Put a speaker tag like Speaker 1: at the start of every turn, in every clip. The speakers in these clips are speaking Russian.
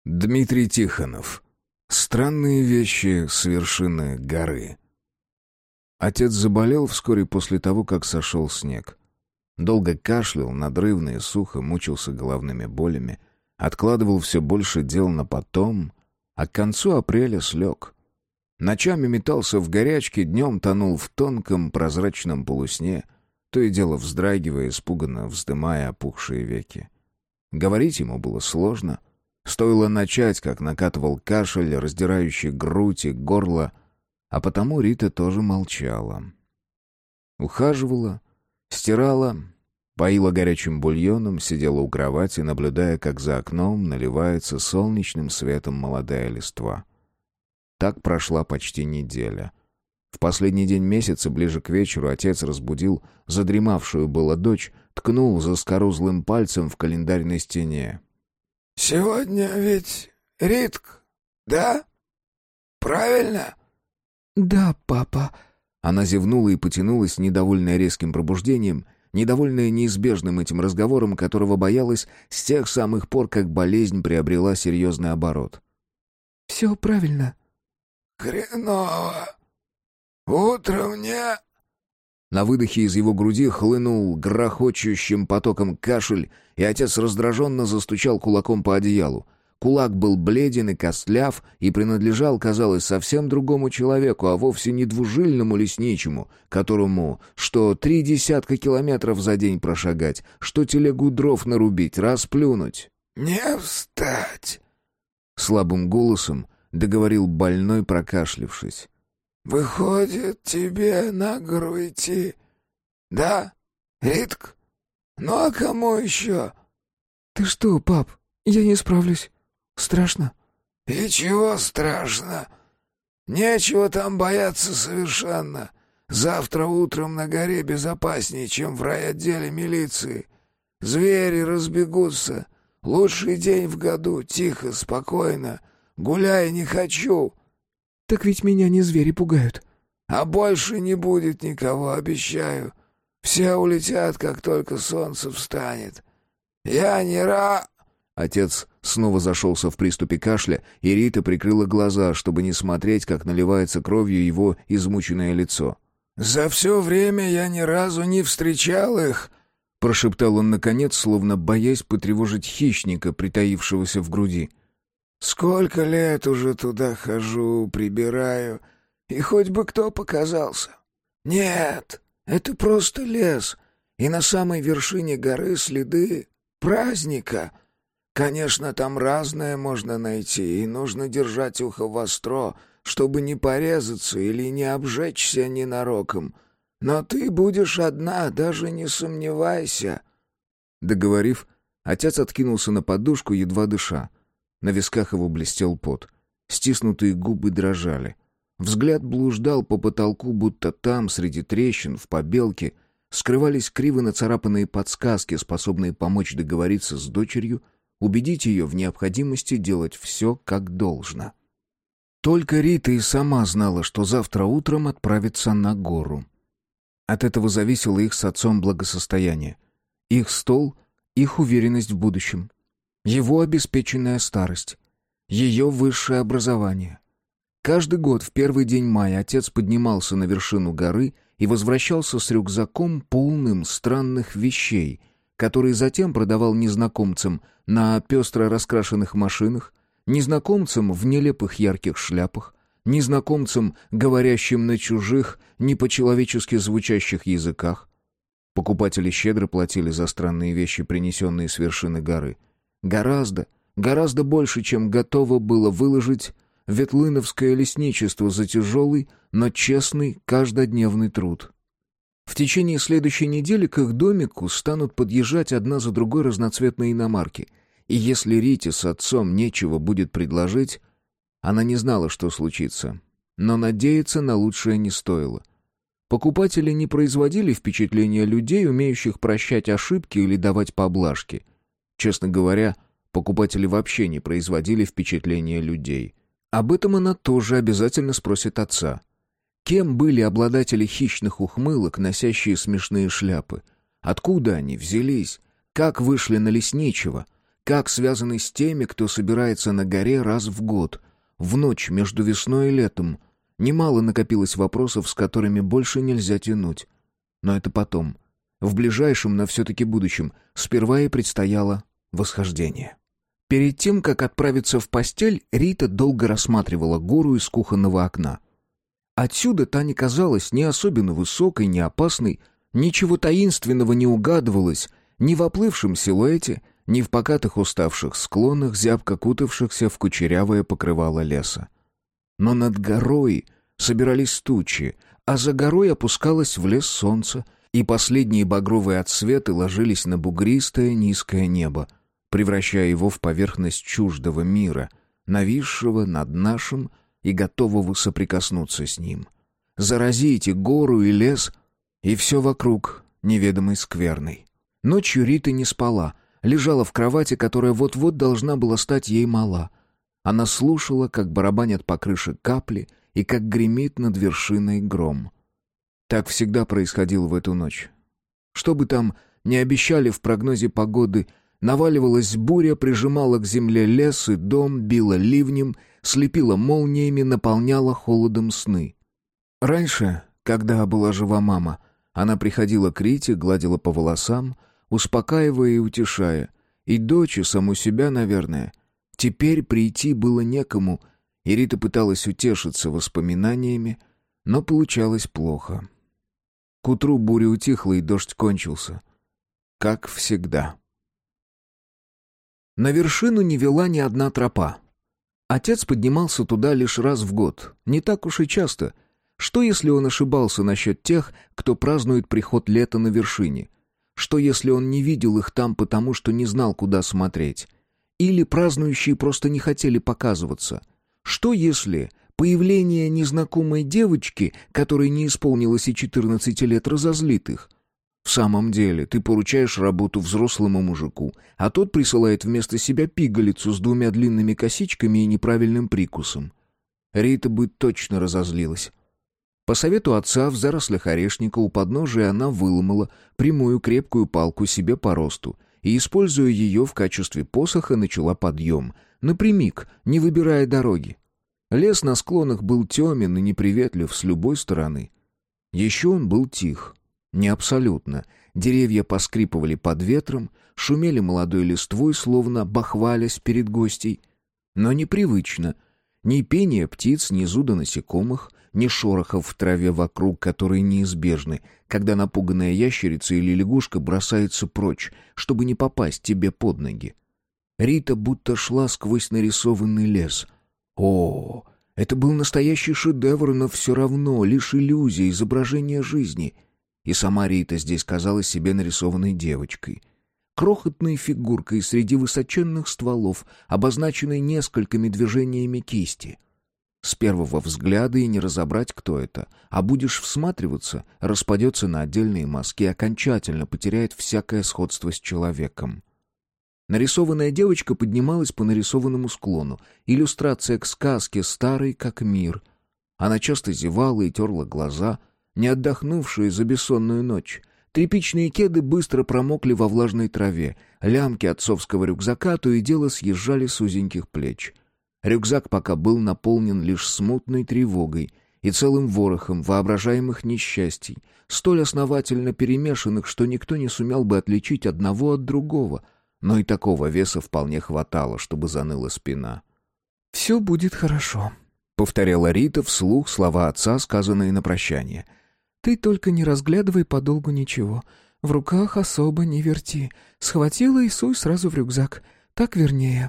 Speaker 1: Дмитрий Тихонов. Странные вещи с вершины горы. Отец заболел вскоре после того, как сошел снег. Долго кашлял, надрывно и сухо, мучился головными болями, откладывал все больше дел на потом, а к концу апреля слег. Ночами метался в горячке, днем тонул в тонком прозрачном полусне, то и дело вздрагивая, испуганно вздымая опухшие веки. Говорить ему было сложно. Стоило начать, как накатывал кашель, раздирающий грудь и горло, а потому Рита тоже молчала. Ухаживала, стирала, поила горячим бульоном, сидела у кровати, наблюдая, как за окном наливается солнечным светом молодая листва. Так прошла почти неделя. В последний день месяца, ближе к вечеру, отец разбудил задремавшую было дочь, ткнул заскорузлым пальцем в календарь на стене.
Speaker 2: «Сегодня ведь Ритк, да? Правильно?»
Speaker 3: «Да, папа».
Speaker 1: Она зевнула и потянулась, недовольная резким пробуждением, недовольная неизбежным этим разговором, которого боялась с тех самых пор, как болезнь приобрела серьезный оборот.
Speaker 3: «Все правильно».
Speaker 2: «Хреново. Утром мне...»
Speaker 1: На выдохе из его груди хлынул грохочущим потоком кашель, и отец раздраженно застучал кулаком по одеялу. Кулак был бледен и костляв, и принадлежал, казалось, совсем другому человеку, а вовсе не двужильному лесничему, которому что 30 километров за день прошагать, что телегу дров нарубить, расплюнуть.
Speaker 2: «Не встать!»
Speaker 1: Слабым голосом договорил больной, прокашлившись.
Speaker 2: «Выходит, тебе на гору идти, да, Ритк? Ну а кому еще?»
Speaker 3: «Ты что, пап, я не справлюсь. Страшно?»
Speaker 2: «И чего страшно? Нечего там бояться совершенно. Завтра утром на горе безопаснее, чем в райотделе милиции. Звери разбегутся. Лучший день в году, тихо, спокойно. Гуляй не хочу».
Speaker 3: «Так ведь меня не звери пугают».
Speaker 2: «А больше не будет никого, обещаю. Все улетят, как только солнце встанет. Я не
Speaker 1: Отец снова зашелся в приступе кашля, и Рита прикрыла глаза, чтобы не смотреть, как наливается кровью его измученное лицо.
Speaker 2: «За все время я ни разу не встречал их»,
Speaker 1: — прошептал он наконец, словно боясь потревожить хищника, притаившегося в груди.
Speaker 2: «Сколько лет уже туда хожу, прибираю, и хоть бы кто показался. Нет, это просто лес, и на самой вершине горы следы праздника. Конечно, там разное можно найти, и нужно держать ухо востро, чтобы не порезаться или не обжечься ненароком. Но ты будешь одна, даже не сомневайся».
Speaker 1: Договорив, отец откинулся на подушку, едва дыша. На висках его блестел пот. Стиснутые губы дрожали. Взгляд блуждал по потолку, будто там, среди трещин, в побелке, скрывались криво нацарапанные подсказки, способные помочь договориться с дочерью, убедить ее в необходимости делать все, как должно. Только Рита и сама знала, что завтра утром отправится на гору. От этого зависело их с отцом благосостояние. Их стол, их уверенность в будущем. Его обеспеченная старость, ее высшее образование. Каждый год в первый день мая отец поднимался на вершину горы и возвращался с рюкзаком, полным странных вещей, которые затем продавал незнакомцам на пестро раскрашенных машинах, незнакомцам в нелепых ярких шляпах, незнакомцам, говорящим на чужих, не по-человечески звучащих языках. Покупатели щедро платили за странные вещи, принесенные с вершины горы. Гораздо больше, чем готово было выложить ветлыновское лесничество за тяжелый, но честный каждодневный труд. В течение следующей недели к их домику станут подъезжать одна за другой разноцветные иномарки, и если Рите с отцом нечего будет предложить, она не знала, что случится, но надеяться на лучшее не стоило. Покупатели не производили впечатления людей, умеющих прощать ошибки или давать поблажки. Честно говоря, покупатели вообще не производили впечатления людей. Об этом она тоже обязательно спросит отца. Кем были обладатели хищных ухмылок, носящие смешные шляпы? Откуда они взялись? Как вышли на лесничего? как связаны с теми, кто собирается на горе раз в год, в ночь между весной и летом. Немало накопилось вопросов, с которыми больше нельзя тянуть. Но это потом. В ближайшем, но все-таки будущем, сперва ей предстояло восхождение. Перед тем, как отправиться в постель, Рита долго рассматривала гору из кухонного окна. Отсюда та не казалась ни особенно высокой, ни опасной, ничего таинственного не угадывалось ни в оплывшем силуэте, ни в покатых уставших склонах, зябко кутавшихся в кучерявое покрывало леса. Но над горой собирались тучи, а за горой опускалось в лес солнце, и последние багровые отсветы ложились на бугристое низкое небо, превращая его в поверхность чуждого мира, нависшего над нашим и готового соприкоснуться с ним. Заразите гору и лес, и все вокруг неведомой скверной. Ночью Рита не спала, лежала в кровати, которая вот-вот должна была стать ей мала. Она слушала, как барабанят по крыше капли и как гремит над вершиной гром. Так всегда происходило в эту ночь. Что бы там ни обещали в прогнозе погоды, наваливалась буря, прижимала к земле лес и дом, била ливнем, слепила молниями, наполняла холодом сны. Раньше, когда была жива мама, она приходила к Рите, гладила по волосам, успокаивая и утешая. И дочь, и саму себя, наверное. Теперь прийти было некому, и Рита пыталась утешиться воспоминаниями, но получалось плохо. К утру буря утихла, и дождь кончился. Как всегда. На вершину не вела ни одна тропа. Отец поднимался туда лишь раз в год, не так уж и часто. Что, если он ошибался насчет тех, кто празднует приход лета на вершине? Что, если он не видел их там, потому что не знал, куда смотреть? Или празднующие просто не хотели показываться? Что, если появление незнакомой девочки, которой не исполнилось и 14 лет, разозлит их? В самом деле, ты поручаешь работу взрослому мужику, а тот присылает вместо себя пигалицу с 2 длинными косичками и неправильным прикусом. Рита бы точно разозлилась. По совету отца в зарослях орешника у подножия она выломала прямую крепкую палку себе по росту и, используя ее в качестве посоха, начала подъем, напрямик, не выбирая дороги. Лес на склонах был темен и неприветлив с любой стороны. Еще он был тих. Не абсолютно. Деревья поскрипывали под ветром, шумели молодой листвой, словно бахвалясь перед гостей. Но непривычно. Ни пения птиц, ни зуда насекомых, ни шорохов в траве вокруг, которые неизбежны, когда напуганная ящерица или лягушка бросается прочь, чтобы не попасть тебе под ноги. Рита будто шла сквозь нарисованный лес. О, это был настоящий шедевр, но все равно лишь иллюзия, изображение жизни. И сама Рита здесь казалась себе нарисованной девочкой. Крохотной фигуркой среди высоченных стволов, обозначенной несколькими движениями кисти. С первого взгляда и не разобрать, кто это, а будешь всматриваться, распадется на отдельные мазки и окончательно потеряет всякое сходство с человеком. Нарисованная девочка поднималась по нарисованному склону, иллюстрация к сказке «Старый как мир». Она часто зевала и терла глаза, не отдохнувшие за бессонную ночь. Тряпичные кеды быстро промокли во влажной траве, лямки отцовского рюкзака то и дело съезжали с узеньких плеч. Рюкзак пока был наполнен лишь смутной тревогой и целым ворохом воображаемых несчастий, столь основательно перемешанных, что никто не сумел бы отличить одного от другого, но и такого веса вполне хватало, чтобы заныла спина.
Speaker 3: «Все будет хорошо»,
Speaker 1: — повторяла Рита вслух слова отца, сказанные на прощание.
Speaker 3: «Ты только не разглядывай подолгу ничего. В руках особо не верти. Схватила и суй сразу в рюкзак. Так вернее».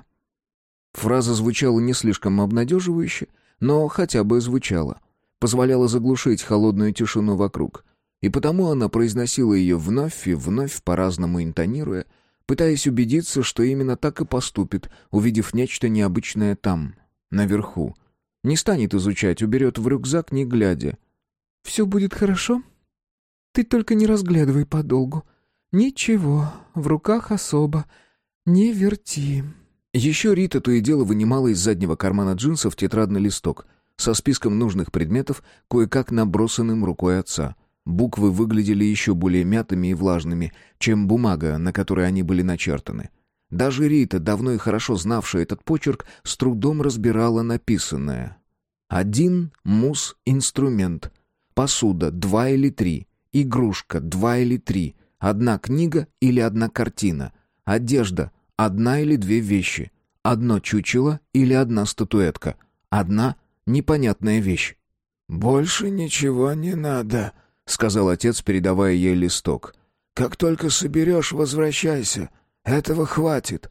Speaker 1: Фраза звучала не слишком обнадеживающе, но хотя бы звучала. Позволяла заглушить холодную тишину вокруг. И потому она произносила ее вновь и вновь, по-разному интонируя, пытаясь убедиться, что именно так и поступит, увидев нечто необычное там, наверху. Не станет изучать, уберет в рюкзак, не глядя.
Speaker 3: «Все будет хорошо? Ты только не разглядывай подолгу. Ничего, в руках особо. Не верти».
Speaker 1: Еще Рита то и дело вынимала из заднего кармана джинсов тетрадный листок со списком нужных предметов, кое-как набросанным рукой отца. Буквы выглядели еще более мятыми и влажными, чем бумага, на которой они были начертаны. Даже Рита, давно и хорошо знавшая этот почерк, с трудом разбирала написанное. 1 мус-инструмент. Посуда 2 или 3. Игрушка 2 или 3. 1 книга или 1 картина. Одежда 1 или 2 вещи. 1 чучело или 1 статуэтка. 1 непонятная вещь.
Speaker 2: «Больше ничего не надо», — сказал отец, передавая ей листок. «Как только соберешь, возвращайся. Этого хватит».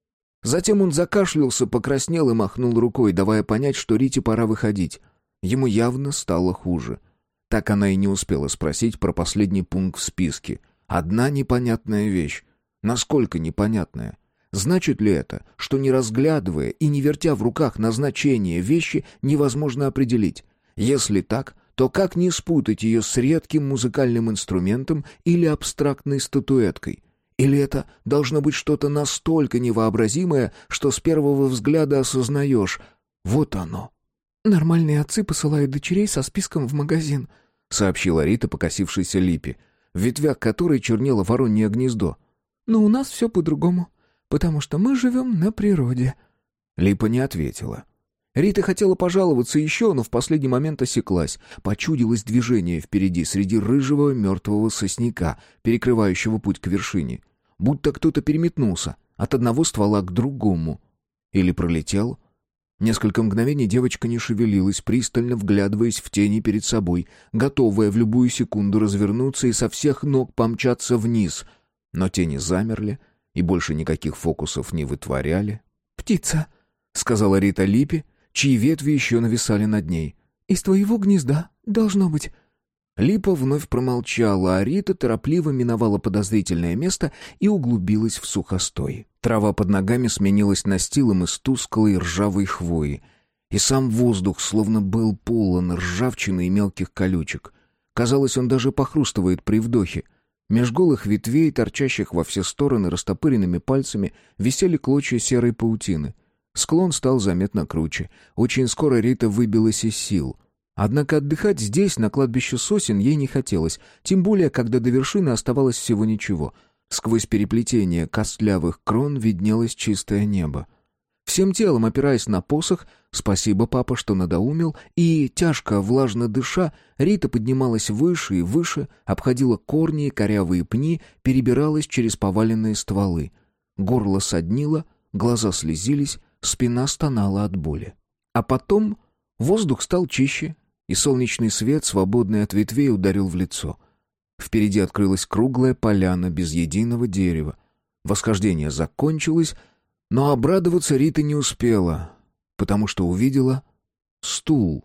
Speaker 1: Затем он закашлялся, покраснел и махнул рукой, давая понять, что Рите пора выходить. Ему явно стало хуже. Так она и не успела спросить про последний пункт в списке. 1 непонятная вещь. Насколько непонятная? Значит ли это, что не разглядывая и не вертя в руках назначение вещи, невозможно определить? Если так, то как не спутать ее с редким музыкальным инструментом или абстрактной статуэткой? Или это должно быть что-то настолько невообразимое, что с первого взгляда осознаешь — вот оно.
Speaker 3: «Нормальные отцы посылают дочерей со списком в магазин»,
Speaker 1: — сообщила Рита покосившейся липе, в ветвях которой чернело воронье гнездо.
Speaker 3: «Но у нас все по-другому, потому что мы живем на природе».
Speaker 1: Липа не ответила. Рита хотела пожаловаться еще, но в последний момент осеклась. Почудилось движение впереди, среди рыжего мертвого сосняка, перекрывающего путь к вершине. Будто кто-то переметнулся от одного ствола к другому. Или пролетел. Несколько мгновений девочка не шевелилась, пристально вглядываясь в тени перед собой, готовая в любую секунду развернуться и со всех ног помчаться вниз. Но тени замерли и больше никаких фокусов не вытворяли.
Speaker 3: «Птица»,
Speaker 1: — сказала Рита Липе, чьи ветви еще нависали над ней.
Speaker 3: «Из твоего гнезда, должно быть».
Speaker 1: Липа вновь промолчала, а Рита торопливо миновала подозрительное место и углубилась в сухостой. Трава под ногами сменилась настилом из тусклой ржавой хвои, и сам воздух словно был полон ржавчины и мелких колючек. Казалось, он даже похрустывает при вдохе. Меж голых ветвей, торчащих во все стороны растопыренными пальцами, висели клочья серой паутины. Склон стал заметно круче. Очень скоро Рита выбилась из сил. Однако отдыхать здесь, на кладбище сосен, ей не хотелось, тем более, когда до вершины оставалось всего ничего. Сквозь переплетение костлявых крон виднелось чистое небо. Всем телом опираясь на посох, спасибо, папа, что надоумил, и, тяжко, влажно дыша, Рита поднималась выше и выше, обходила корни и корявые пни, перебиралась через поваленные стволы. Горло соднило, глаза слезились, спина стонала от боли. А потом воздух стал чище, и солнечный свет, свободный от ветвей, ударил в лицо. Впереди открылась круглая поляна без единого дерева. Восхождение закончилось, но обрадоваться Рита не успела, потому что увидела стул.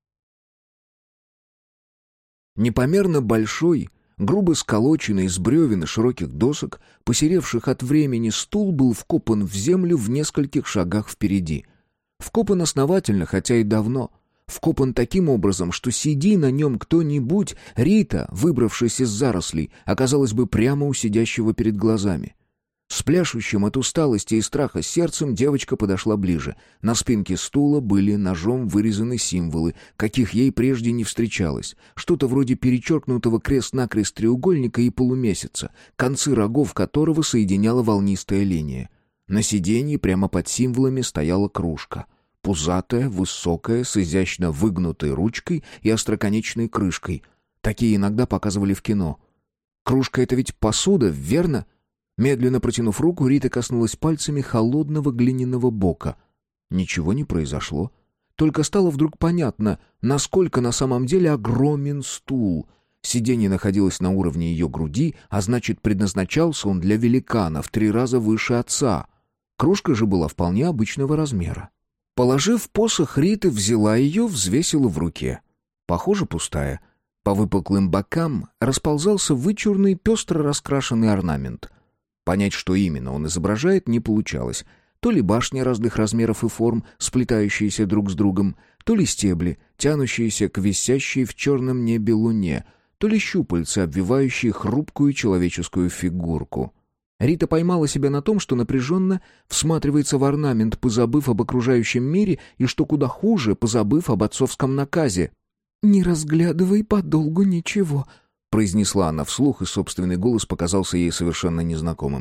Speaker 1: Непомерно большой, грубо сколоченный из бревен и широких досок, посеревших от времени, стул был вкопан в землю в нескольких шагах впереди. Вкопан основательно, хотя и давно. Вкопан таким образом, что сиди на нем кто-нибудь, Рита, выбравшись из зарослей, оказалась бы прямо у сидящего перед глазами. С пляшущим от усталости и страха сердцем девочка подошла ближе. На спинке стула были ножом вырезаны символы, каких ей прежде не встречалось. Что-то вроде перечеркнутого крест-накрест треугольника и полумесяца, концы рогов которого соединяла волнистая линия. На сиденье прямо под символами стояла кружка. Пузатая, высокая, с изящно выгнутой ручкой и остроконечной крышкой. Такие иногда показывали в кино. Кружка — это ведь посуда, верно? Медленно протянув руку, Рита коснулась пальцами холодного глиняного бока. Ничего не произошло. Только стало вдруг понятно, насколько на самом деле огромен стул. Сиденье находилось на уровне ее груди, а значит, предназначался он для великана в 3 раза выше отца. Кружка же была вполне обычного размера. Положив посох, Рита взяла ее, взвесила в руке. Похоже, пустая. По выпуклым бокам расползался вычурный, пестро раскрашенный орнамент. Понять, что именно он изображает, не получалось. То ли башни разных размеров и форм, сплетающиеся друг с другом, то ли стебли, тянущиеся к висящей в черном небе луне, то ли щупальца, обвивающие хрупкую человеческую фигурку. Рита поймала себя на том, что напряженно всматривается в орнамент, позабыв об окружающем мире, и, что куда хуже, позабыв об отцовском наказе.
Speaker 3: «Не разглядывай подолгу ничего», —
Speaker 1: произнесла она вслух, и собственный голос показался ей совершенно незнакомым.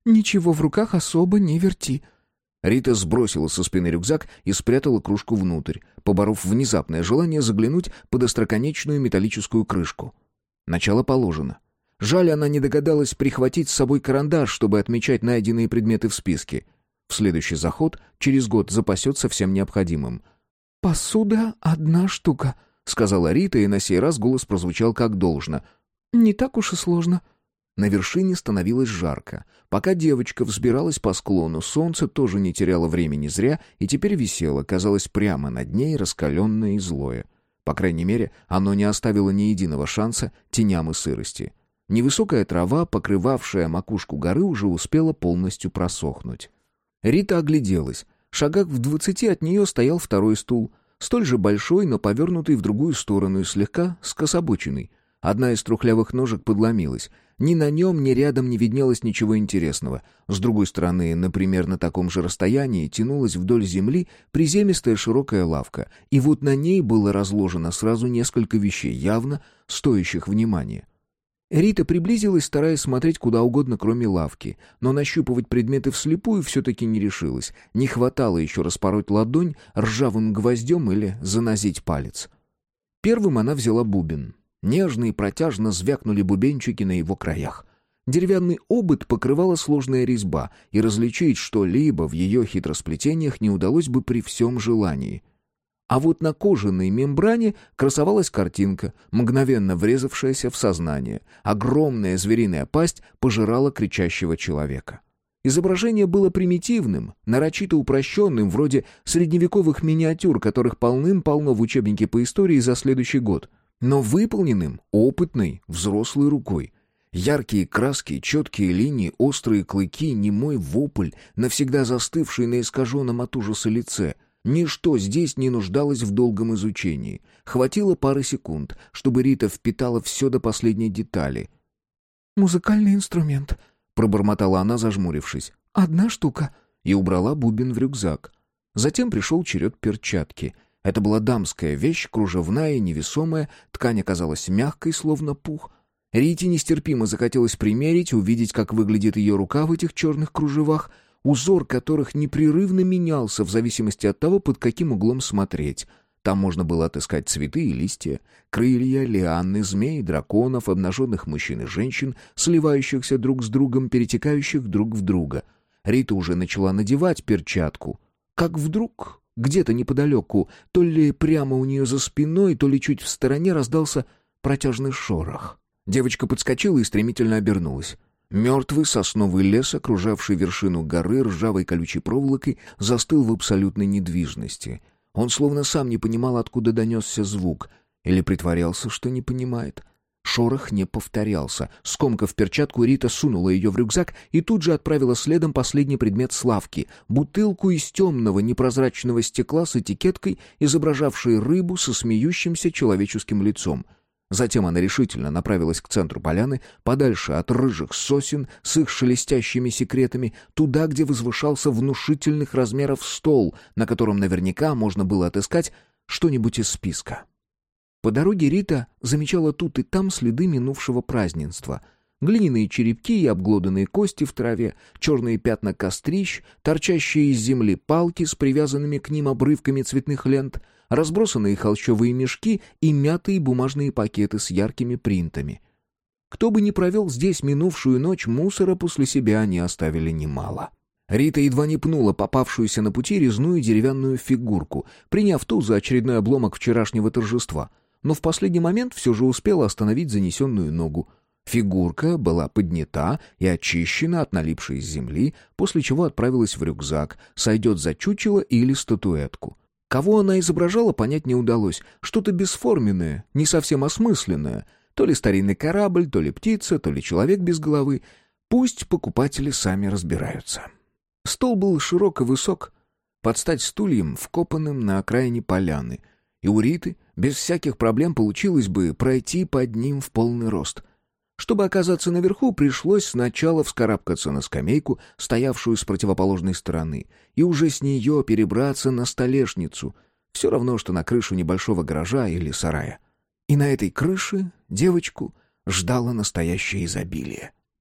Speaker 3: Ничего в руках особо не верти».
Speaker 1: Рита сбросила со спины рюкзак и спрятала кружку внутрь, поборов внезапное желание заглянуть под остроконечную металлическую крышку. Начало положено. Жаль, она не догадалась прихватить с собой карандаш, чтобы отмечать найденные предметы в списке. В следующий заход через год запасется всем необходимым.
Speaker 3: «Посуда — 1 штука»,
Speaker 1: — сказала Рита, и на сей раз голос прозвучал как должно.
Speaker 3: «Не так уж и сложно».
Speaker 1: На вершине становилось жарко. Пока девочка взбиралась по склону, солнце тоже не теряло времени зря и теперь висело, казалось, прямо над ней, раскаленное и злое. По крайней мере, оно не оставило ни единого шанса теням и сырости. Невысокая трава, покрывавшая макушку горы, уже успела полностью просохнуть. Рита огляделась. Шагах в 20 от нее стоял второй стул, столь же большой, но повернутый в другую сторону и слегка скособоченный. Одна из трухлявых ножек подломилась. Ни на нем, ни рядом не виднелось ничего интересного. С другой стороны, например, на таком же расстоянии тянулась вдоль земли приземистая широкая лавка, и вот на ней было разложено сразу несколько вещей, явно стоящих внимания. Рита приблизилась, стараясь смотреть куда угодно, кроме лавки, но нащупывать предметы вслепую все-таки не решилась. Не хватало еще распороть ладонь ржавым гвоздем или занозить палец. Первым она взяла бубен. Нежно и протяжно звякнули бубенчики на его краях. Деревянный обод покрывала сложная резьба, и различить что-либо в ее хитросплетениях не удалось бы при всем желании. А вот на кожаной мембране красовалась картинка, мгновенно врезавшаяся в сознание. Огромная звериная пасть пожирала кричащего человека. Изображение было примитивным, нарочито упрощенным, вроде средневековых миниатюр, которых полным-полно в учебнике по истории за следующий год, но выполненным опытной, взрослой рукой. Яркие краски, четкие линии, острые клыки, немой вопль, навсегда застывший на искаженном от ужаса лице. Ничто здесь не нуждалось в долгом изучении. Хватило пары секунд, чтобы Рита впитала все до последней детали.
Speaker 3: «Музыкальный инструмент»,
Speaker 1: — пробормотала она, зажмурившись.
Speaker 3: 1 штука.
Speaker 1: И убрала бубен в рюкзак. Затем пришел черед перчатки. Это была дамская вещь, кружевная и невесомая, ткань оказалась мягкой, словно пух. Рите нестерпимо захотелось примерить, увидеть, как выглядит ее рука в этих черных кружевах, узор которых непрерывно менялся в зависимости от того, под каким углом смотреть. Там можно было отыскать цветы и листья, крылья, лианы, змей, драконов, обнаженных мужчин и женщин, сливающихся друг с другом, перетекающих друг в друга. Рита уже начала надевать перчатку. Как вдруг... Где-то неподалеку, то ли прямо у нее за спиной, то ли чуть в стороне раздался протяжный шорох. Девочка подскочила и стремительно обернулась. Мертвый сосновый лес, окружавший вершину горы ржавой колючей проволокой, застыл в абсолютной недвижности. Он словно сам не понимал, откуда донесся звук, или притворялся, что не понимает. Шорох не повторялся. Скомкав перчатку, Рита сунула ее в рюкзак и тут же отправила следом последний предмет с лавки — бутылку из темного непрозрачного стекла с этикеткой, изображавшей рыбу со смеющимся человеческим лицом. Затем она решительно направилась к центру поляны, подальше от рыжих сосен с их шелестящими секретами, туда, где возвышался внушительных размеров стол, на котором наверняка можно было отыскать что-нибудь из списка. По дороге Рита замечала тут и там следы минувшего празднества. Глиняные черепки и обглоданные кости в траве, черные пятна кострищ, торчащие из земли палки с привязанными к ним обрывками цветных лент, разбросанные холщовые мешки и мятые бумажные пакеты с яркими принтами. Кто бы ни провел здесь минувшую ночь, мусора после себя они оставили немало. Рита едва не пнула попавшуюся на пути резную деревянную фигурку, приняв ту за очередной обломок вчерашнего торжества, но в последний момент все же успела остановить занесенную ногу. Фигурка была поднята и очищена от налипшей из земли, после чего отправилась в рюкзак, сойдет за чучело или статуэтку. Кого она изображала, понять не удалось. Что-то бесформенное, не совсем осмысленное. То ли старинный корабль, то ли птица, то ли человек без головы. Пусть покупатели сами разбираются. Стол был широк и высок, под стать стульям, вкопанным на окраине поляны. И у Риты без всяких проблем получилось бы пройти под ним в полный рост. Чтобы оказаться наверху, пришлось сначала вскарабкаться на скамейку, стоявшую с противоположной стороны, и уже с нее перебраться на столешницу, все равно, что на крышу небольшого гаража или сарая. И на этой крыше девочку ждало настоящее изобилие.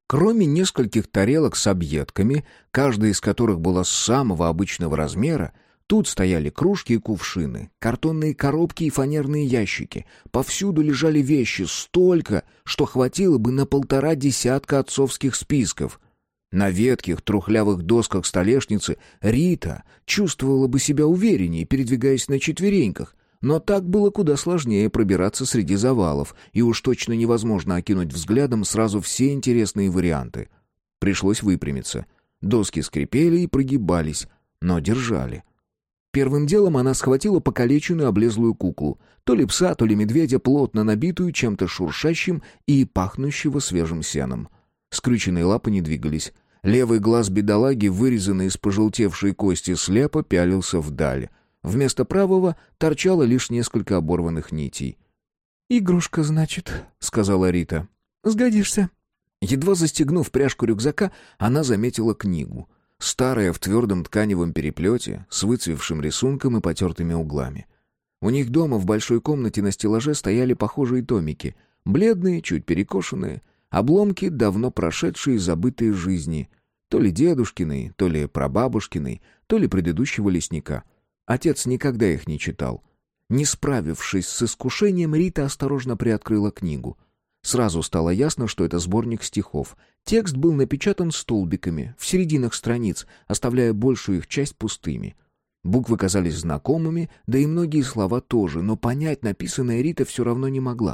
Speaker 1: Кроме нескольких тарелок с объедками, каждая из которых была самого обычного размера, тут стояли кружки и кувшины, картонные коробки и фанерные ящики. Повсюду лежали вещи столько, что хватило бы на 1,5 десятка отцовских списков. На ветхих трухлявых досках столешницы Рита чувствовала бы себя увереннее, передвигаясь на четвереньках, но так было куда сложнее пробираться среди завалов, и уж точно невозможно окинуть взглядом сразу все интересные варианты. Пришлось выпрямиться. Доски скрипели и прогибались, но держали. Первым делом она схватила покалеченную облезлую куклу, то ли пса, то ли медведя, плотно набитую чем-то шуршащим и пахнущего свежим сеном. Скрюченные лапы не двигались. Левый глаз бедолаги, вырезанный из пожелтевшей кости, слепо пялился вдаль. Вместо правого торчало лишь несколько оборванных нитей.
Speaker 3: «Игрушка, значит», — сказала Рита. «Сгодишься».
Speaker 1: Едва застегнув пряжку рюкзака, она заметила книгу. Старая, в твердом тканевом переплете, с выцвевшим рисунком и потертыми углами. У них дома в большой комнате на стеллаже стояли похожие томики. Бледные, чуть перекошенные, обломки давно прошедшей и забытой жизни. То ли дедушкиной, то ли прабабушкиной, то ли предыдущего лесника. Отец никогда их не читал. Не справившись с искушением, Рита осторожно приоткрыла книгу. Сразу стало ясно, что это сборник стихов. Текст был напечатан столбиками, в серединах страниц, оставляя большую их часть пустыми. Буквы казались знакомыми, да и многие слова тоже, но понять написанное Рита все равно не могла.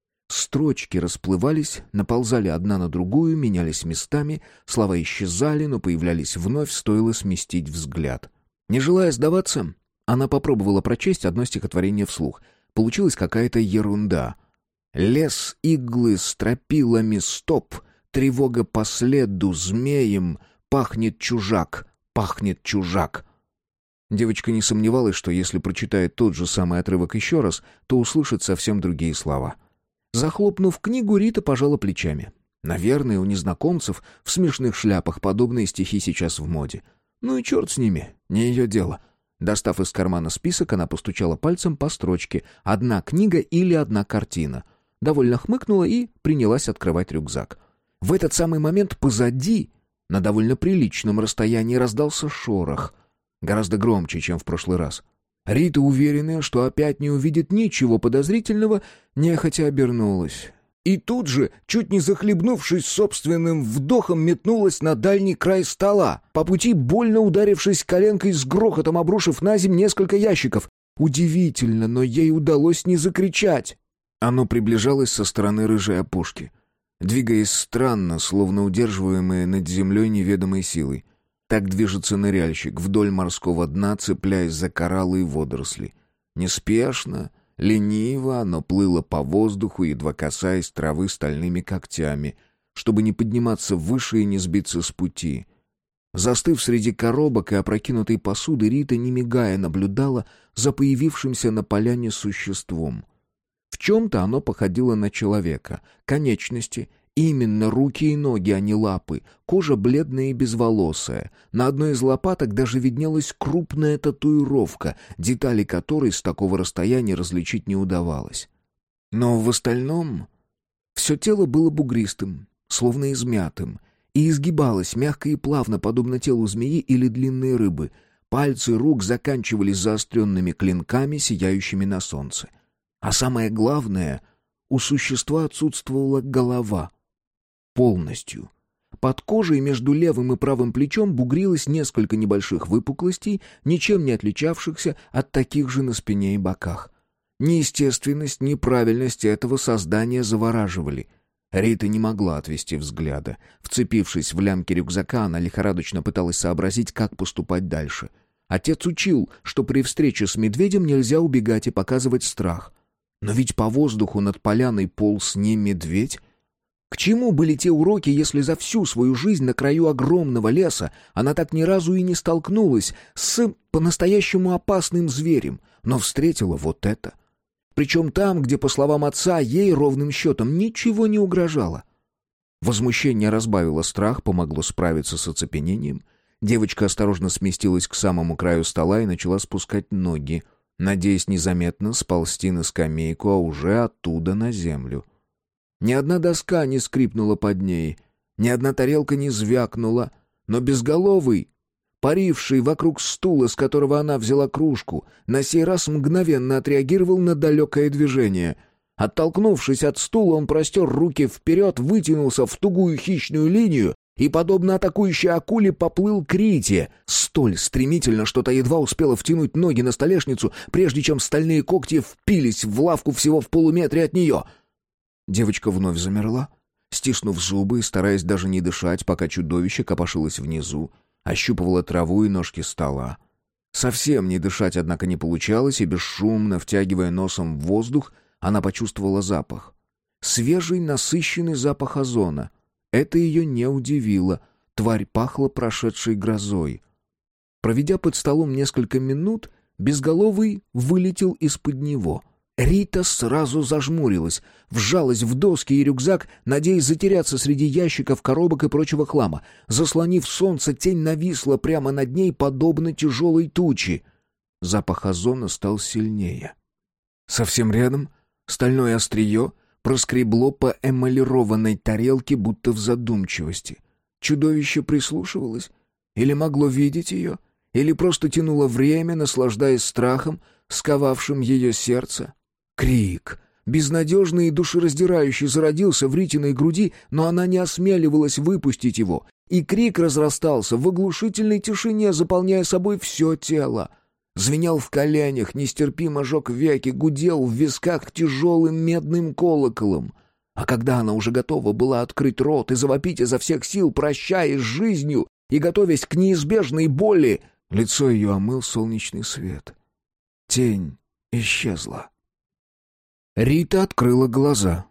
Speaker 1: Строчки расплывались, наползали одна на другую, менялись местами, слова исчезали, но появлялись вновь, стоило сместить взгляд. Не желая сдаваться, она попробовала прочесть одно стихотворение вслух. Получилась какая-то ерунда. «Лес иглы стропилами стоп, тревога по следу змеем, пахнет чужак, пахнет чужак». Девочка не сомневалась, что если прочитает тот же самый отрывок еще раз, то услышит совсем другие слова. Захлопнув книгу, Рита пожала плечами. Наверное, у незнакомцев в смешных шляпах подобные стихи сейчас в моде. Ну и черт с ними, не ее дело. Достав из кармана список, она постучала пальцем по строчке «Одна книга или одна картина». Довольно хмыкнула и принялась открывать рюкзак. В этот самый момент позади, на довольно приличном расстоянии, раздался шорох. Гораздо громче, чем в прошлый раз. Рита, уверенная, что опять не увидит ничего подозрительного, нехотя обернулась. И тут же, чуть не захлебнувшись собственным вдохом, метнулась на дальний край стола, по пути больно ударившись коленкой, с грохотом обрушив на землю несколько ящиков. Удивительно, но ей удалось не закричать. Оно приближалось со стороны рыжей опушки, двигаясь странно, словно удерживаемое над землей неведомой силой. Так движется ныряльщик вдоль морского дна, цепляясь за кораллы и водоросли. Неспешно, лениво оно плыло по воздуху, едва касаясь травы стальными когтями, чтобы не подниматься выше и не сбиться с пути. Застыв среди коробок и опрокинутой посуды, Рита, не мигая, наблюдала за появившимся на поляне существом. В чем-то оно походило на человека. Конечности, именно руки и ноги, а не лапы, кожа бледная и безволосая. На одной из лопаток даже виднелась крупная татуировка, детали которой с такого расстояния различить не удавалось. Но в остальном все тело было бугристым, словно измятым, и изгибалось мягко и плавно, подобно телу змеи или длинной рыбы. Пальцы рук заканчивались заостренными клинками, сияющими на солнце. А самое главное, у существа отсутствовала голова. Полностью. Под кожей между левым и правым плечом бугрилось несколько небольших выпуклостей, ничем не отличавшихся от таких же на спине и боках. Неестественность, неправильность этого создания завораживали. Рита не могла отвести взгляда. Вцепившись в лямки рюкзака, она лихорадочно пыталась сообразить, как поступать дальше. Отец учил, что при встрече с медведем нельзя убегать и показывать страх. Но ведь по воздуху над поляной полз не медведь. К чему были те уроки, если за всю свою жизнь на краю огромного леса она так ни разу и не столкнулась с по-настоящему опасным зверем, но встретила вот это? Причем там, где, по словам отца, ей ровным счетом ничего не угрожало. Возмущение разбавило страх, помогло справиться с оцепенением. Девочка осторожно сместилась к самому краю стола и начала спускать ноги, надеясь незаметно сползти на скамейку, а уже оттуда на землю. Ни одна доска не скрипнула под ней, Ни одна тарелка не звякнула, но Безголовый, паривший вокруг стула, с которого она взяла кружку, на сей раз мгновенно отреагировал на далекое движение. Оттолкнувшись от стула, он простер руки вперед, вытянулся в тугую хищную линию и, подобно атакующей акуле, поплыл к Рите, столь стремительно, что та едва успела втянуть ноги на столешницу, прежде чем стальные когти впились в лавку всего в полуметре от нее. Девочка вновь замерла, стиснув зубы и стараясь даже не дышать, пока чудовище копошилось внизу, ощупывала траву и ножки стола. Совсем не дышать, однако, не получалось, и бесшумно, втягивая носом в воздух, она почувствовала запах. Свежий, насыщенный запах озона. Это ее не удивило. Тварь пахла прошедшей грозой. Проведя под столом несколько минут, Безголовый вылетел из-под него. Рита сразу зажмурилась, вжалась в доски и рюкзак, надеясь затеряться среди ящиков, коробок и прочего хлама. Заслонив солнце, тень нависла прямо над ней, подобно тяжелой тучи. Запах озона стал сильнее. Совсем рядом стальное острие проскребло по эмалированной тарелке, будто в задумчивости. Чудовище прислушивалось, или могло видеть ее, или просто тянуло время, наслаждаясь страхом, сковавшим ее сердце. Крик, безнадежный и душераздирающий, зародился в Ритиной груди, но она не осмеливалась выпустить его, и крик разрастался в оглушительной тишине, заполняя собой все тело. Звенел в коленях, нестерпимо жег веки, гудел в висках тяжелым медным колоколом. А когда она уже готова была открыть рот и завопить изо всех сил, прощаясь с жизнью и готовясь к неизбежной боли, лицо ее омыл солнечный свет. Тень исчезла. Рита открыла глаза.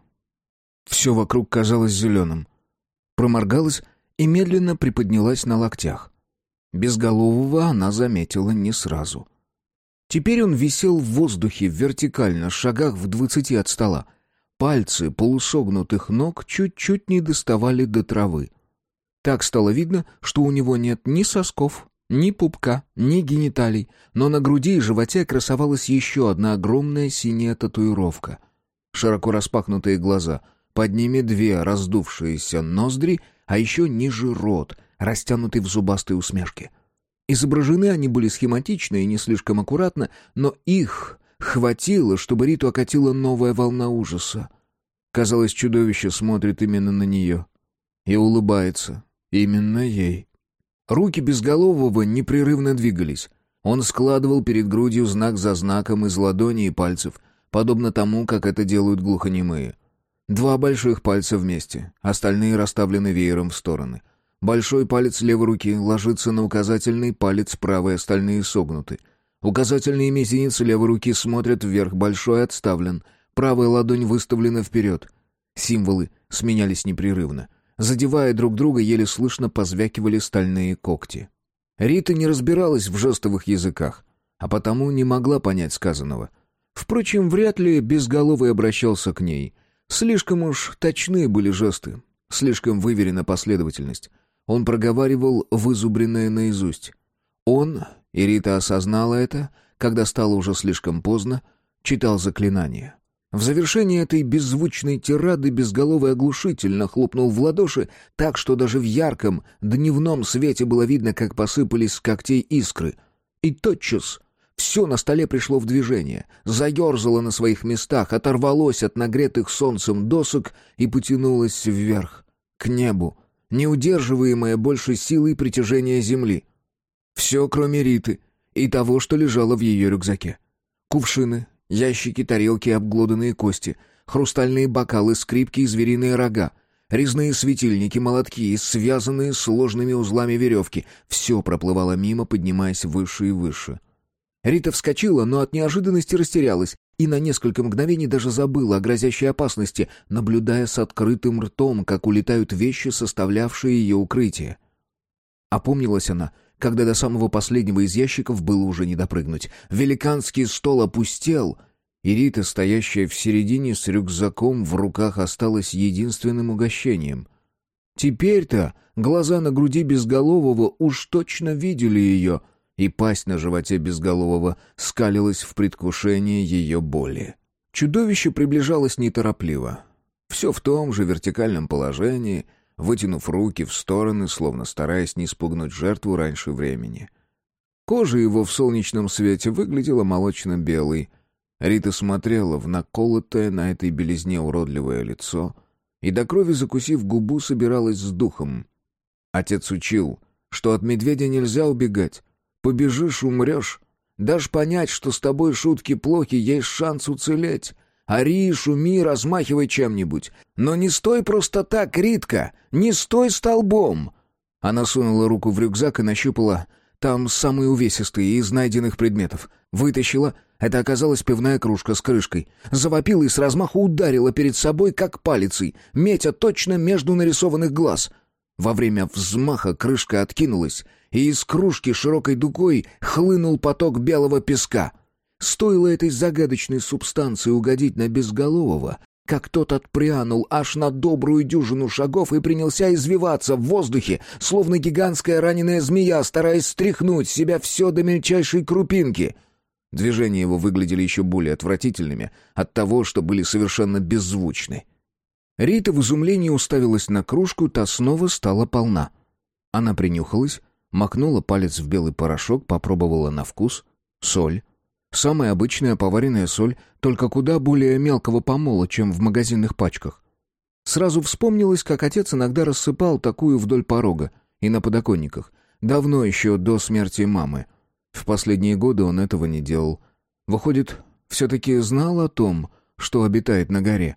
Speaker 1: Все вокруг казалось зеленым. Проморгалась и медленно приподнялась на локтях. Безголового она заметила не сразу. Теперь он висел в воздухе вертикально, в шагах в 20 от стола. Пальцы полусогнутых ног чуть-чуть не доставали до травы. Так стало видно, что у него нет ни сосков, ни пупка, ни гениталий, но на груди и животе красовалась еще одна огромная синяя татуировка. Широко распахнутые глаза, под ними 2 раздувшиеся ноздри, а еще ниже рот, растянутый в зубастой усмешке. Изображены они были схематично и не слишком аккуратно, но их хватило, чтобы Риту окатила новая волна ужаса. Казалось, чудовище смотрит именно на нее и улыбается именно ей. Руки Безголового непрерывно двигались. Он складывал перед грудью знак за знаком из ладоней и пальцев, подобно тому, как это делают глухонемые. 2 больших пальца вместе, остальные расставлены веером в стороны. Большой палец левой руки ложится на указательный палец правой, остальные согнуты. Указательный и мизинец левой руки смотрят вверх, большой отставлен, правая ладонь выставлена вперед. Символы сменялись непрерывно. Задевая друг друга, еле слышно позвякивали стальные когти. Рита не разбиралась в жестовых языках, а потому не могла понять сказанного. Впрочем, вряд ли Безголовый обращался к ней. Слишком уж точны были жесты, слишком выверена последовательность. Он проговаривал вызубренное наизусть. Он, и Рита осознала это, когда стало уже слишком поздно, читал заклинание. В завершении этой беззвучной тирады Безголовый оглушительно хлопнул в ладоши, так что даже в ярком дневном свете было видно, как посыпались с когтей искры. И тотчас все на столе пришло в движение, заерзало на своих местах, оторвалось от нагретых солнцем досок и потянулось вверх, к небу, неудерживаемое больше силой притяжения земли. Все, кроме Риты и того, что лежало в ее рюкзаке. Кувшины, ящики, тарелки, обглоданные кости, хрустальные бокалы, скрипки и звериные рога, резные светильники, молотки, связанные сложными узлами веревки. Все проплывало мимо, поднимаясь выше и выше. Рита вскочила, но от неожиданности растерялась и на несколько мгновений даже забыла о грозящей опасности, наблюдая с открытым ртом, как улетают вещи, составлявшие ее укрытие. Опомнилась она, когда до самого последнего из ящиков было уже не допрыгнуть. Великанский стол опустел, и Рита, стоящая в середине с рюкзаком в руках, осталась единственным угощением. Теперь-то глаза на груди Безголового уж точно видели ее, и пасть на животе Безголового скалилась в предвкушении ее боли. Чудовище приближалось неторопливо. Все в том же вертикальном положении, вытянув руки в стороны, словно стараясь не спугнуть жертву раньше времени. Кожа его в солнечном свете выглядела молочно-белой. Рита смотрела в наколотое на этой белизне уродливое лицо и, до крови закусив губу, собиралась с духом. Отец учил, что от медведя нельзя убегать. Побежишь — умрешь. Дашь понять, что с тобой шутки плохи, есть шанс уцелеть. Ори, шуми, размахивай чем-нибудь. Но не стой просто так, Ритка, не стой столбом. Она сунула руку в рюкзак и нащупала там самые увесистые из найденных предметов. Вытащила. Это оказалась пивная кружка с крышкой. Завопила и с размаху ударила перед собой, как палицей, метя точно между нарисованных глаз. Во время взмаха крышка откинулась, и из кружки широкой дугой хлынул поток белого песка. Стоило этой загадочной субстанции угодить на Безголового, как тот отпрянул аж на добрую дюжину шагов и принялся извиваться в воздухе, словно гигантская раненая змея, стараясь стряхнуть с себя все до мельчайшей крупинки. Движения его выглядели еще более отвратительными от того, что были совершенно беззвучны. Рита в изумлении уставилась на кружку, та снова стала полна. Она принюхалась, макнула палец в белый порошок, попробовала на вкус. Соль. Самая обычная поваренная соль, только куда более мелкого помола, чем в магазинных пачках. Сразу вспомнилось, как отец иногда рассыпал такую вдоль порога и на подоконниках, давно еще до смерти мамы. В последние годы он этого не делал. Выходит, все-таки знал о том, что обитает на горе.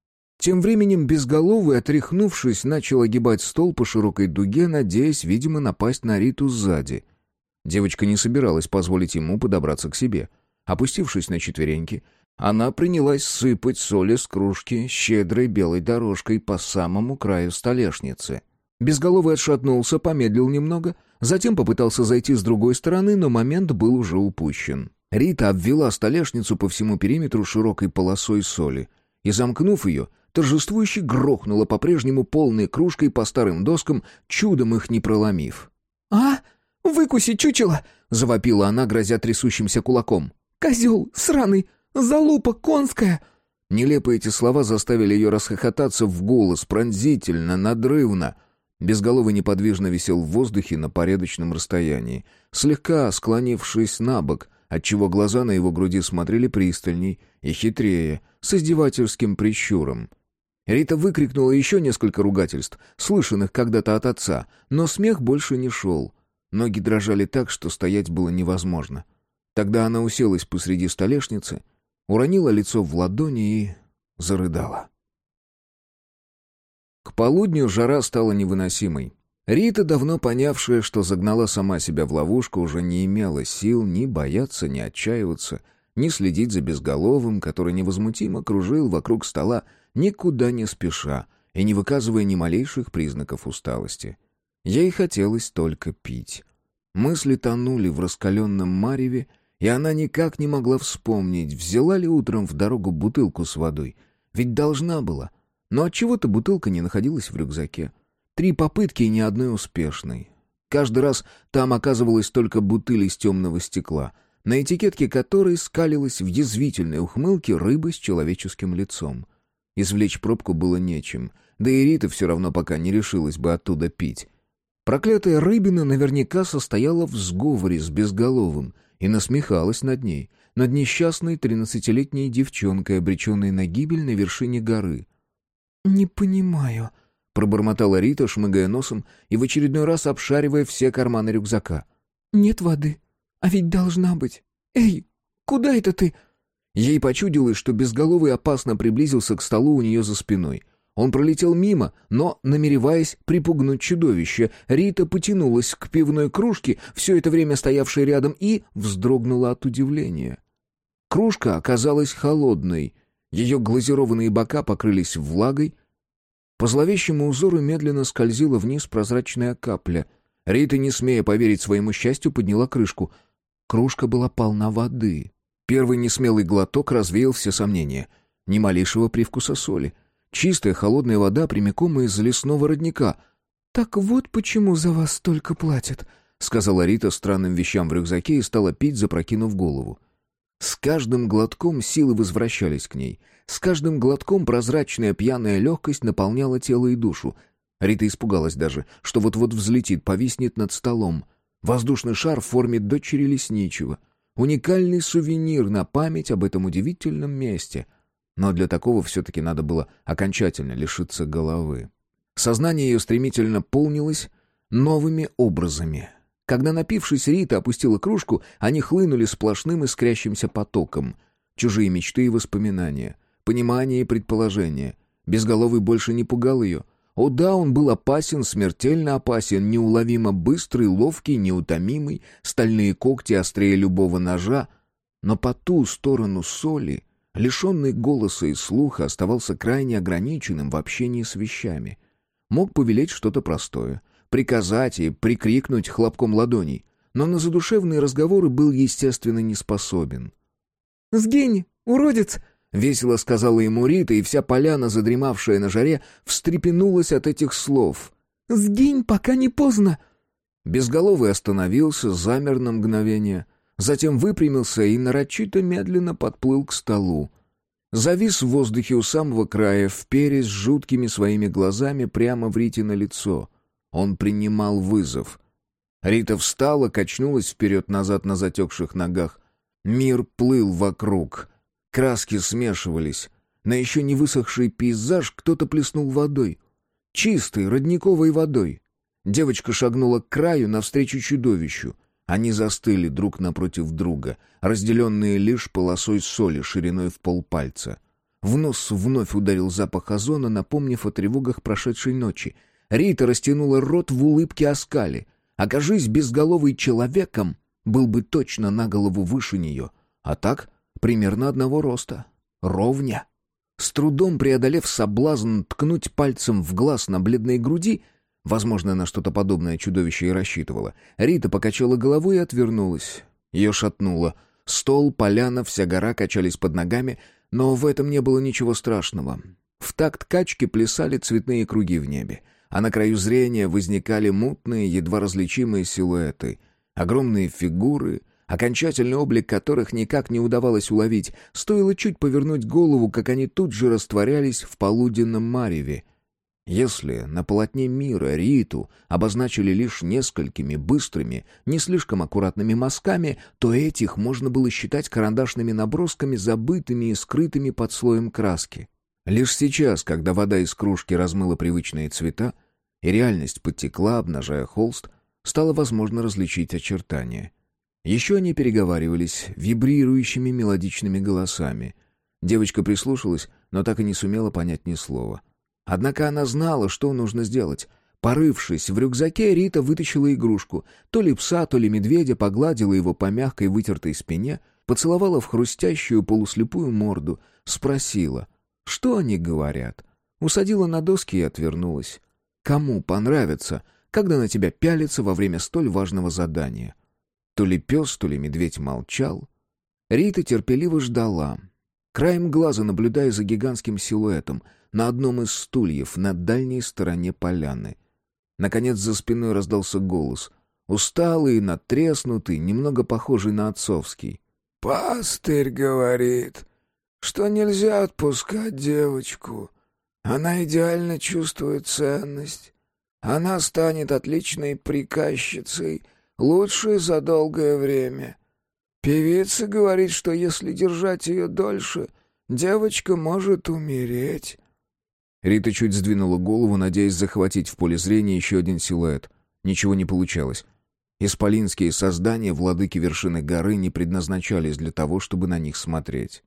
Speaker 1: Тем временем Безголовый, отряхнувшись, начал огибать стол по широкой дуге, надеясь, видимо, напасть на Риту сзади. Девочка не собиралась позволить ему подобраться к себе. Опустившись на четвереньки, она принялась сыпать соль из кружки щедрой белой дорожкой по самому краю столешницы. Безголовый отшатнулся, помедлил немного, затем попытался зайти с другой стороны, но момент был уже упущен. Рита обвела столешницу по всему периметру широкой полосой соли и, замкнув ее, торжествующе грохнула по-прежнему полной кружкой по старым доскам, чудом их не проломив.
Speaker 3: «А? Выкуси, чучело!»
Speaker 1: — завопила она, грозя трясущимся кулаком.
Speaker 3: «Козел сраный! Залупа конская!»
Speaker 1: Нелепо эти слова заставили ее расхохотаться в голос, пронзительно, надрывно. Безголовый неподвижно висел в воздухе на порядочном расстоянии, слегка склонившись на бок, отчего глаза на его груди смотрели пристальней и хитрее, с издевательским прищуром. Рита выкрикнула еще несколько ругательств, слышанных когда-то от отца, но смех больше не шел. Ноги дрожали так, что стоять было невозможно. Тогда она уселась посреди столешницы, уронила лицо в ладони и зарыдала. К полудню жара стала невыносимой. Рита, давно понявшая, что загнала сама себя в ловушку, уже не имела сил ни бояться, ни отчаиваться, ни следить за Безголовым, который невозмутимо кружил вокруг стола, никуда не спеша и не выказывая ни малейших признаков усталости. Ей хотелось только пить. Мысли тонули в раскаленном мареве, и она никак не могла вспомнить, взяла ли утром в дорогу бутылку с водой. Ведь должна была. Но отчего-то бутылка не находилась в рюкзаке. 3 попытки и ни одной успешной. Каждый раз там оказывалась только бутыль из темного стекла, на этикетке которой скалилась в язвительной ухмылке рыба с человеческим лицом. Извлечь пробку было нечем, да и Рита все равно пока не решилась бы оттуда пить. Проклятая рыбина наверняка состояла в сговоре с Безголовым и насмехалась над ней, над несчастной 13-летней девчонкой, обреченной на гибель на вершине горы.
Speaker 3: «Не понимаю», — пробормотала Рита, шмыгая носом и в очередной раз обшаривая все карманы рюкзака. «Нет воды, а ведь должна быть. Эй, куда это ты?» Ей почудилось, что Безголовый опасно приблизился к столу у нее за спиной. Он пролетел мимо, но, намереваясь припугнуть чудовище, Рита потянулась к пивной кружке, все это время стоявшей рядом, и вздрогнула от удивления. Кружка оказалась холодной, ее глазированные бока покрылись влагой. По зловещему узору медленно скользила вниз прозрачная капля. Рита, не смея поверить своему счастью, подняла крышку. Кружка была полна воды. Первый несмелый глоток развеял все сомнения. Ни малейшего привкуса соли. Чистая холодная вода прямиком из лесного родника. «Так вот почему за вас столько платят», — сказала Рита странным вещам в рюкзаке и стала пить, запрокинув голову. С каждым глотком силы возвращались к ней. С каждым глотком прозрачная пьяная легкость наполняла тело и душу.
Speaker 1: Рита испугалась даже, что вот-вот взлетит, повиснет над столом. Воздушный шар в форме дочери лесничего. Уникальный сувенир на память об этом удивительном месте. Но для такого все-таки надо было окончательно лишиться головы. Сознание ее стремительно полнилось новыми образами. Когда, напившись, Рита опустила кружку, они хлынули сплошным искрящимся потоком. Чужие мечты и воспоминания, понимание и предположения. Безголовый больше не пугал ее. О да, он был опасен, смертельно опасен, неуловимо быстрый, ловкий, неутомимый, стальные когти острее любого ножа. Но по ту сторону соли, лишенный голоса и слуха, оставался крайне ограниченным в общении с вещами. Мог повелеть что-то простое, приказать и прикрикнуть хлопком ладоней, но на задушевные разговоры был, естественно, не способен.
Speaker 3: «Сгинь, уродец!»
Speaker 1: — весело сказала ему Рита, и вся поляна, задремавшая на жаре, встрепенулась от этих слов.
Speaker 3: «Сгинь, пока не поздно!»
Speaker 1: Безголовый остановился, замер на мгновение, затем выпрямился и нарочито медленно подплыл к столу. Завис в воздухе у самого края, вперясь жуткими своими глазами прямо в Рите на лицо. Он принимал вызов. Рита встала, качнулась вперед-назад на затекших ногах. Мир плыл вокруг. Краски смешивались. На еще не высохший пейзаж кто-то плеснул водой. Чистой, родниковой водой. Девочка шагнула к краю навстречу чудовищу. Они застыли друг напротив друга, разделенные лишь полосой соли шириной в полпальца. В нос вновь ударил запах озона, напомнив о тревогах прошедшей ночи. Рита растянула рот в улыбке оскали. Окажись безголовый человеком, был бы точно на голову выше нее. А так, примерно одного роста. Ровня. С трудом преодолев соблазн ткнуть пальцем в глаз на бледной груди, возможно, на что-то подобное чудовище и рассчитывала, Рита покачала головой и отвернулась. Ее шатнуло. Стол, поляна, вся гора качались под ногами, но в этом не было ничего страшного. В такт качки плясали цветные круги в небе, а на краю зрения возникали мутные, едва различимые силуэты. Огромные фигуры, окончательный облик которых никак не удавалось уловить. Стоило чуть повернуть голову, как они тут же растворялись в полуденном мареве. Если на полотне мира Риту обозначили лишь несколькими быстрыми, не слишком аккуратными мазками, то этих можно было считать карандашными набросками, забытыми и скрытыми под слоем краски. Лишь сейчас, когда вода из кружки размыла привычные цвета, и реальность подтекла, обнажая холст, стало возможно различить очертания. Еще они переговаривались вибрирующими мелодичными голосами. Девочка прислушалась, но так и не сумела понять ни слова. Однако она знала, что нужно сделать. Порывшись в рюкзаке, Рита вытащила игрушку. То ли пса, то ли медведя, погладила его по мягкой вытертой спине, поцеловала в хрустящую полуслепую морду, спросила, что они говорят. Усадила на доски и отвернулась. Кому понравится, когда на тебя пялятся во время столь важного задания? То ли пес, то ли медведь молчал. Рита терпеливо ждала, краем глаза наблюдая за гигантским силуэтом на одном из стульев на дальней стороне поляны. Наконец за спиной раздался голос, усталый, надтреснутый, немного похожий на отцовский.
Speaker 2: «Пастырь говорит, что нельзя отпускать девочку. Она идеально чувствует ценность. Она станет отличной приказчицей, лучшей за долгое время. Певица говорит, что если держать ее дольше, девочка может умереть».
Speaker 1: Рита чуть сдвинула голову, надеясь захватить в поле зрения еще один силуэт. Ничего не получалось. Исполинские создания, владыки вершины горы, не предназначались для того, чтобы на них смотреть.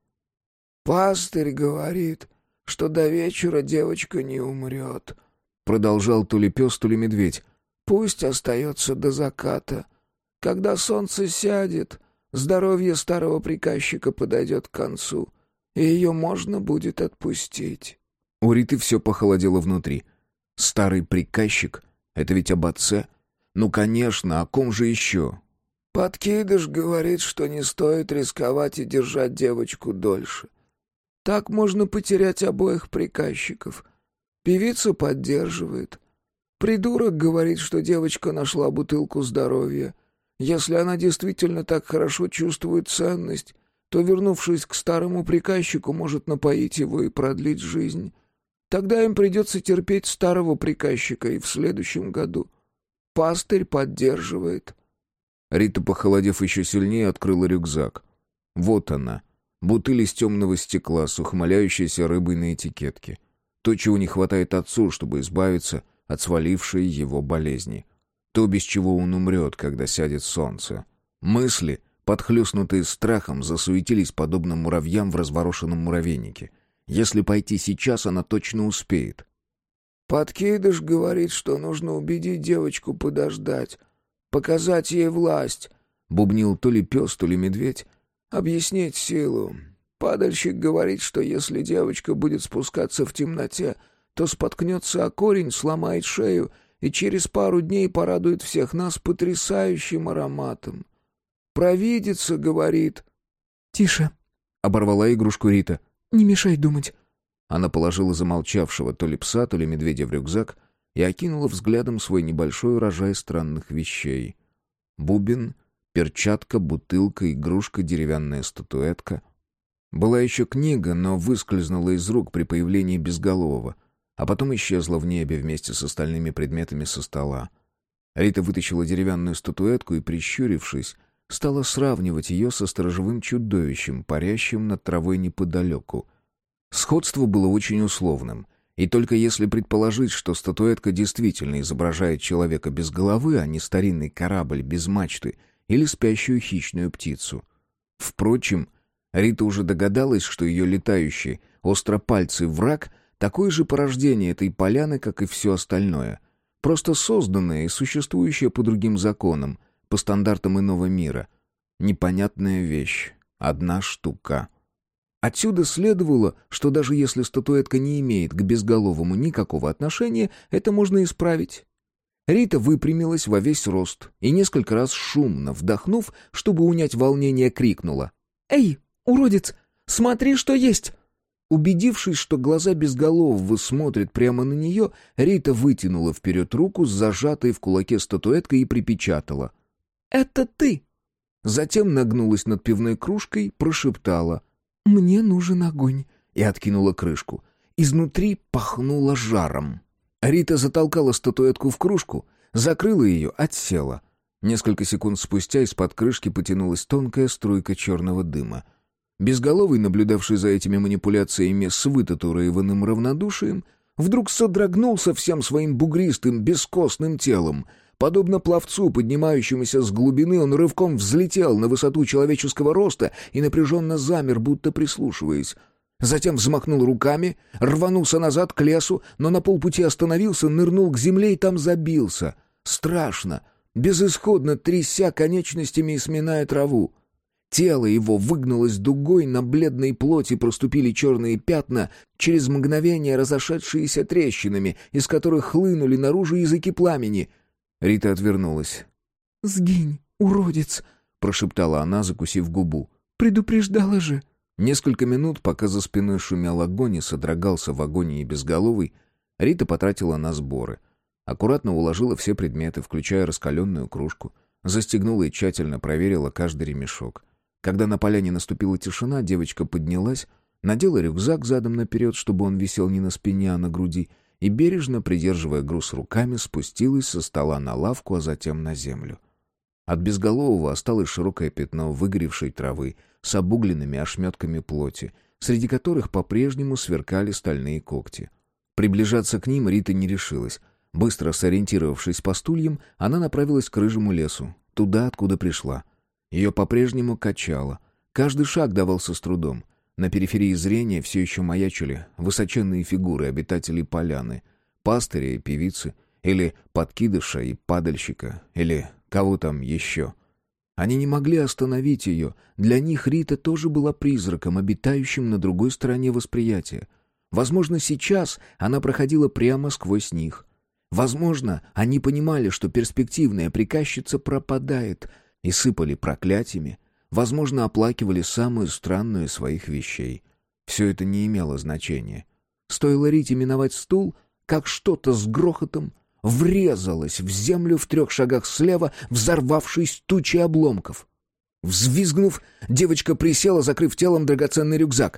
Speaker 2: «Пастырь говорит, что до вечера девочка не умрет», —
Speaker 1: продолжал то ли пес, то ли медведь.
Speaker 2: «Пусть остается до заката. Когда солнце сядет, здоровье старого приказчика подойдет к концу, и ее можно будет отпустить».
Speaker 1: У Риты все похолодело внутри. Старый приказчик? Это ведь об отце? Ну, конечно, о ком же еще?
Speaker 2: «Подкидыш говорит, что не стоит рисковать и держать девочку дольше. Так можно потерять обоих приказчиков. Певица поддерживает. Придурок говорит, что девочка нашла бутылку здоровья. Если она действительно так хорошо чувствует ценность, то, вернувшись к старому приказчику, может напоить его и продлить жизнь. Тогда им придется терпеть старого приказчика и в следующем году. Пастырь поддерживает».
Speaker 1: Рита, похолодев еще сильнее, открыла рюкзак. Вот она, бутыль из темного стекла с ухмыляющейся рыбой на этикетке. То, чего не хватает отцу, чтобы избавиться от свалившей его болезни. То, без чего он умрет, когда сядет солнце. Мысли, подхлёстнутые страхом, засуетились подобно муравьям в разворошенном муравейнике. Если пойти сейчас, она точно успеет.
Speaker 2: «Подкидыш говорит, что нужно убедить девочку подождать, показать ей власть», — бубнил то ли пес, то ли медведь. «Объяснить силу. Падальщик говорит, что если девочка будет спускаться в темноте, то споткнется о корень, сломает шею и через пару дней порадует всех нас потрясающим ароматом. Провидица говорит...»
Speaker 3: «Тише»,
Speaker 1: — оборвала игрушку Рита.
Speaker 3: «Не мешай думать».
Speaker 1: Она положила замолчавшего то ли пса, то ли медведя в рюкзак и окинула взглядом свой небольшой урожай странных вещей. Бубен, перчатка, бутылка, игрушка, деревянная статуэтка. Была еще книга, но выскользнула из рук при появлении Безголового, а потом исчезла в небе вместе с остальными предметами со стола. Рита вытащила деревянную статуэтку и, прищурившись, стала сравнивать ее со сторожевым чудовищем, парящим над травой неподалеку. Сходство было очень условным, и только если предположить, что статуэтка действительно изображает человека без головы, а не старинный корабль без мачты или спящую хищную птицу. Впрочем, Рита уже догадалась, что ее летающий, остропальцый враг — такое же порождение этой поляны, как и все остальное, просто созданное и существующее по другим законам, по стандартам иного мира. Непонятная вещь. Одна штука. Отсюда следовало, что даже если статуэтка не имеет к безголовому никакого отношения, это можно исправить. Рита выпрямилась во весь рост и несколько раз шумно вдохнув, чтобы унять волнение, крикнула:
Speaker 3: «Эй, уродец, смотри, что есть!»
Speaker 1: Убедившись, что глаза безголового смотрят прямо на нее, Рита вытянула вперед руку с зажатой в кулаке статуэткой и припечатала:
Speaker 3: «Это ты!»
Speaker 1: Затем нагнулась над пивной кружкой, прошептала:
Speaker 3: «Мне нужен огонь»,
Speaker 1: и откинула крышку. Изнутри пахнуло жаром. Рита затолкала статуэтку в кружку, закрыла ее, отсела. Несколько секунд спустя из-под крышки потянулась тонкая струйка черного дыма. Безголовый, наблюдавший за этими манипуляциями с вытатуированным равнодушием, вдруг содрогнулся всем своим бугристым, бескостным телом. Подобно пловцу, поднимающемуся с глубины, он рывком взлетел на высоту человеческого роста и напряженно замер, будто прислушиваясь. Затем взмахнул руками, рванулся назад к лесу, но на полпути остановился, нырнул к земле и там забился. Страшно, безысходно тряся конечностями и сминая траву. Тело его выгнулось дугой, на бледной плоти проступили черные пятна, через мгновение разошедшиеся трещинами, из которых хлынули наружу языки пламени. Рита отвернулась.
Speaker 3: «Сгинь, уродец!» —
Speaker 1: прошептала она, закусив губу.
Speaker 3: «Предупреждала же!»
Speaker 1: Несколько минут, пока за спиной шумел огонь и содрогался в агонии безголовый, Рита потратила на сборы. Аккуратно уложила все предметы, включая раскаленную кружку, застегнула и тщательно проверила каждый ремешок. Когда на поляне наступила тишина, девочка поднялась, надела рюкзак задом наперед, чтобы он висел не на спине, а на груди, и, бережно придерживая груз руками, спустилась со стола на лавку, а затем на землю. От безголового осталось широкое пятно выгоревшей травы с обугленными ошметками плоти, среди которых по-прежнему сверкали стальные когти. Приближаться к ним Рита не решилась. Быстро сориентировавшись по стульям, она направилась к рыжему лесу, туда, откуда пришла. Ее по-прежнему качало. Каждый шаг давался с трудом. На периферии зрения все еще маячили высоченные фигуры обитателей поляны, пастыря и певицы, или подкидыша и падальщика, или кого там еще. Они не могли остановить ее. Для них Рита тоже была призраком, обитающим на другой стороне восприятия. Возможно, сейчас она проходила прямо сквозь них. Возможно, они понимали, что перспективная приказчица пропадает, и сыпали проклятиями. Возможно, оплакивали самую странную из своих вещей. Все это не имело значения. Стоило Рите миновать стул, как что-то с грохотом врезалось в землю в 3 шагах слева, взорвавшись тучей обломков. Взвизгнув, девочка присела, закрыв телом драгоценный рюкзак.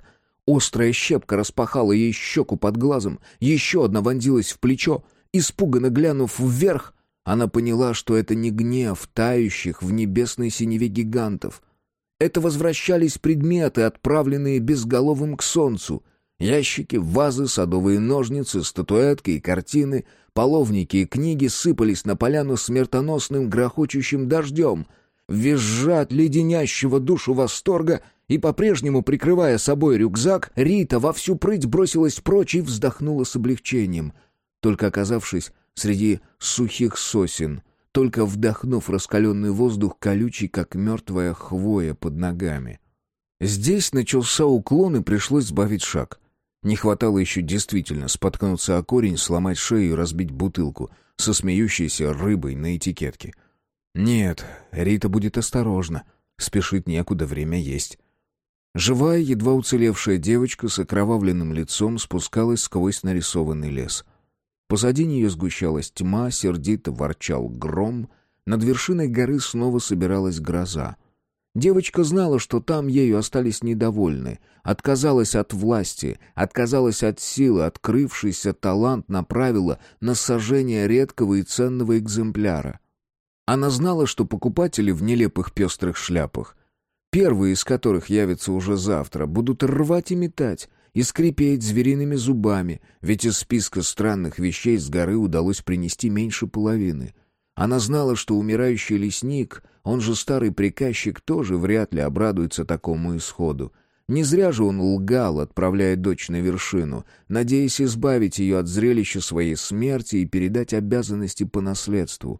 Speaker 1: Острая щепка распахала ей щеку под глазом, еще одна вонзилась в плечо. Испуганно глянув вверх, она поняла, что это не гнев тающих в небесной синеве гигантов. Это возвращались предметы, отправленные безголовым к солнцу. Ящики, вазы, садовые ножницы, статуэтки и картины, половники и книги сыпались на поляну смертоносным грохочущим дождем. Визжа от леденящего душу восторга и по-прежнему прикрывая собой рюкзак, Рита во всю прыть бросилась прочь и вздохнула с облегчением. Только оказавшись среди сухих сосен, только вдохнув раскаленный воздух, колючий, как мертвая хвоя под ногами. Здесь начался уклон, и пришлось сбавить шаг. Не хватало еще действительно споткнуться о корень, сломать шею и разбить бутылку со смеющейся рыбой на этикетке. Нет, Рита будет осторожна. Спешить некуда, время есть. Живая, едва уцелевшая девочка с окровавленным лицом спускалась сквозь нарисованный лес. Позади нее сгущалась тьма, сердито ворчал гром. Над вершиной горы снова собиралась гроза. Девочка знала, что там ею остались недовольны. Отказалась от власти, отказалась от силы, открывшийся талант направила на сожжение редкого и ценного экземпляра. Она знала, что покупатели в нелепых пестрых шляпах, первые из которых явятся уже завтра, будут рвать и метать, и скрипеть звериными зубами, ведь из списка странных вещей с горы удалось принести меньше половины. Она знала, что умирающий лесник, он же старый приказчик, тоже вряд ли обрадуется такому исходу. Не зря же он лгал, отправляя дочь на вершину, надеясь избавить ее от зрелища своей смерти и передать обязанности по наследству.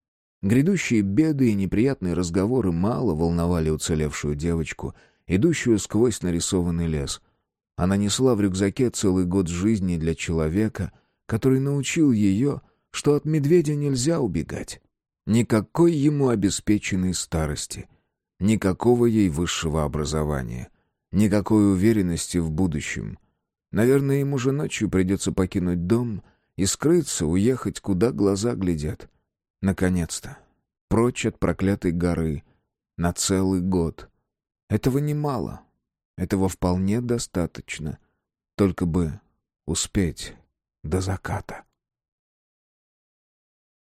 Speaker 1: Грядущие беды и неприятные разговоры мало волновали уцелевшую девочку, идущую сквозь нарисованный лес. Она несла в рюкзаке целый год жизни для человека, который научил ее, что от медведя нельзя убегать. Никакой ему обеспеченной старости, никакого ей высшего образования, никакой уверенности в будущем. Наверное, ему же ночью придется покинуть дом и скрыться, уехать, куда глаза глядят. Наконец-то. Прочь от проклятой горы. На целый год. Этого немало. Этого вполне достаточно. Только бы успеть до заката.